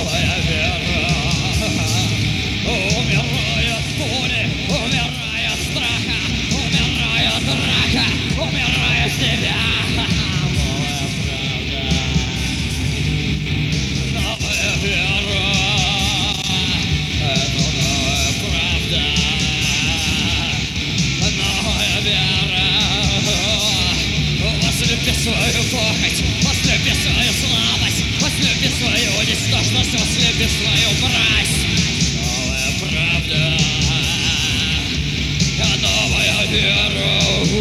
новая вера умирает пули, умирает страха, умирает рака, умирает себя. Новая правда, новая вера, это новая правда, новая вера. Возлюби свою похоть, возлюби свою слабость, возлюби свою ничтожность, возлюби свою мразь. Новая правда, новая вера.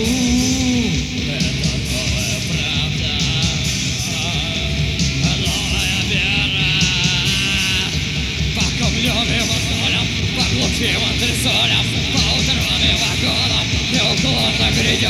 Это новая правда, новая вера. По камням и мозолям, по глухим антресолям, по утрам и вагонам неуклонно грядет.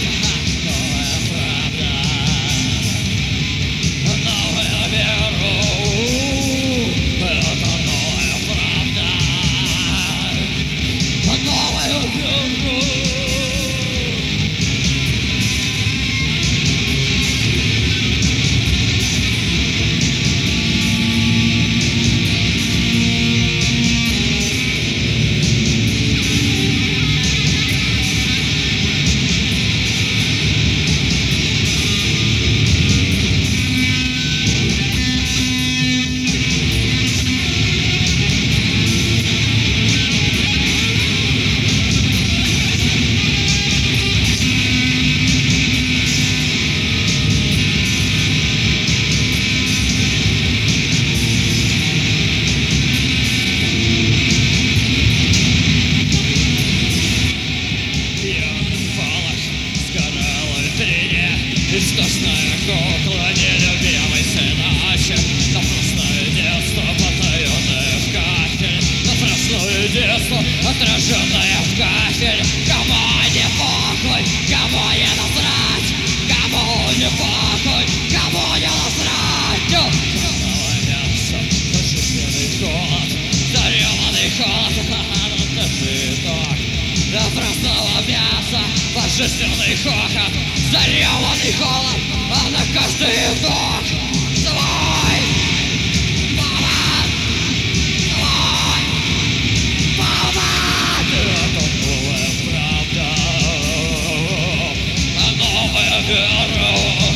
Истошная кукла, нелюбимый сыночек, на прошлое детство, потаенное в кафель, на прошлое детство, отраженное в кафель. Кому не похуй, кому не насрать, кому не похуй, кому не насрать. Новое мясо, зажженный холод, зареванный холод, это так. До простого мяса, пожизненный хохот, зареванный холод, а на каждый вдох свой повод, свой повод. Это новая правда, новая вера.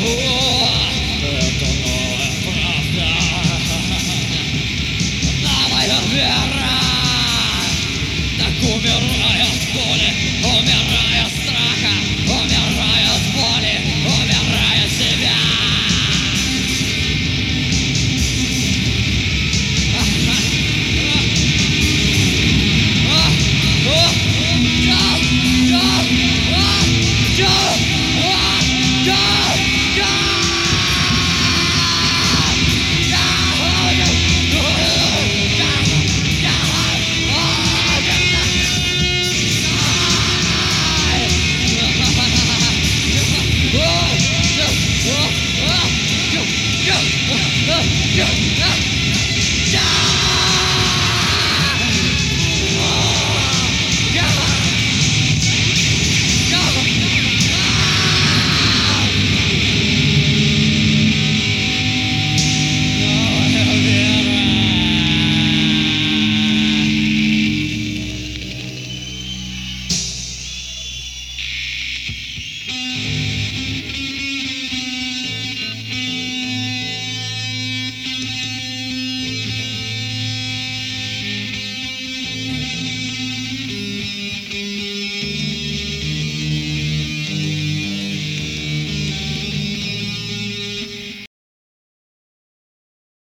Это новая правда, новая вера. Так умирает пули, умирает страха, умирает боли, умирает себя.